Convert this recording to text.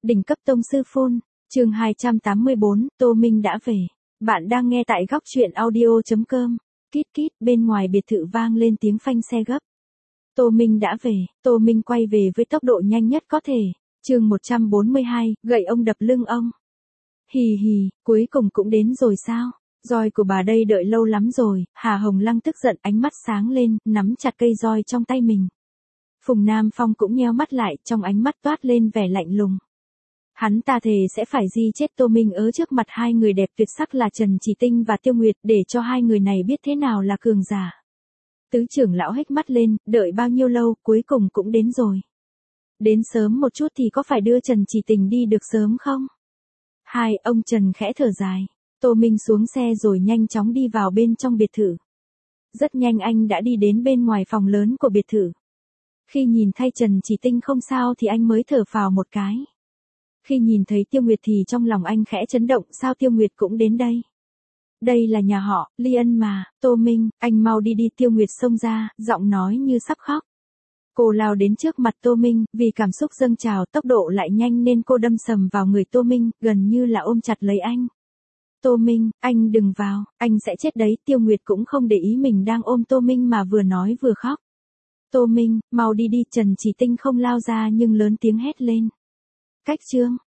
Đỉnh cấp tông sư phun, chương 284, Tô Minh đã về. Bạn đang nghe tại góc truyện audio.com. Kít kít, bên ngoài biệt thự vang lên tiếng phanh xe gấp. Tô Minh đã về, Tô Minh quay về với tốc độ nhanh nhất có thể. Chương 142, gậy ông đập lưng ông. Hì hì, cuối cùng cũng đến rồi sao? Roi của bà đây đợi lâu lắm rồi. Hà Hồng Lăng tức giận, ánh mắt sáng lên, nắm chặt cây roi trong tay mình. Phùng Nam Phong cũng nheo mắt lại, trong ánh mắt toát lên vẻ lạnh lùng. Hắn ta thề sẽ phải di chết Tô Minh ở trước mặt hai người đẹp tuyệt sắc là Trần Chỉ Tinh và Tiêu Nguyệt, để cho hai người này biết thế nào là cường giả. Tứ trưởng lão hếch mắt lên, đợi bao nhiêu lâu, cuối cùng cũng đến rồi. Đến sớm một chút thì có phải đưa Trần Chỉ Tình đi được sớm không? Ông Trần khẽ thở dài. Tô Minh xuống xe rồi nhanh chóng đi vào bên trong biệt thự. Rất nhanh anh đã đi đến bên ngoài phòng lớn của biệt thự. Khi nhìn thấy Trần Chỉ Tinh không sao thì anh mới thở phào một cái. Khi nhìn thấy Tiêu Nguyệt thì trong lòng anh khẽ chấn động, sao Tiêu Nguyệt cũng đến đây? Đây là nhà họ Ly Ân mà. Tô Minh, anh mau đi đi. Tiêu Nguyệt xông ra, giọng nói như sắp khóc. Cô lao đến trước mặt Tô Minh, vì cảm xúc dâng trào, tốc độ lại nhanh nên cô đâm sầm vào người Tô Minh, gần như là ôm chặt lấy anh. Tô Minh, anh đừng vào, anh sẽ chết đấy. Tiêu Nguyệt cũng không để ý mình đang ôm Tô Minh mà vừa nói vừa khóc. Tô Minh, mau đi đi. Trần Chỉ Tinh không lao ra nhưng lớn tiếng hét lên. Cách trương,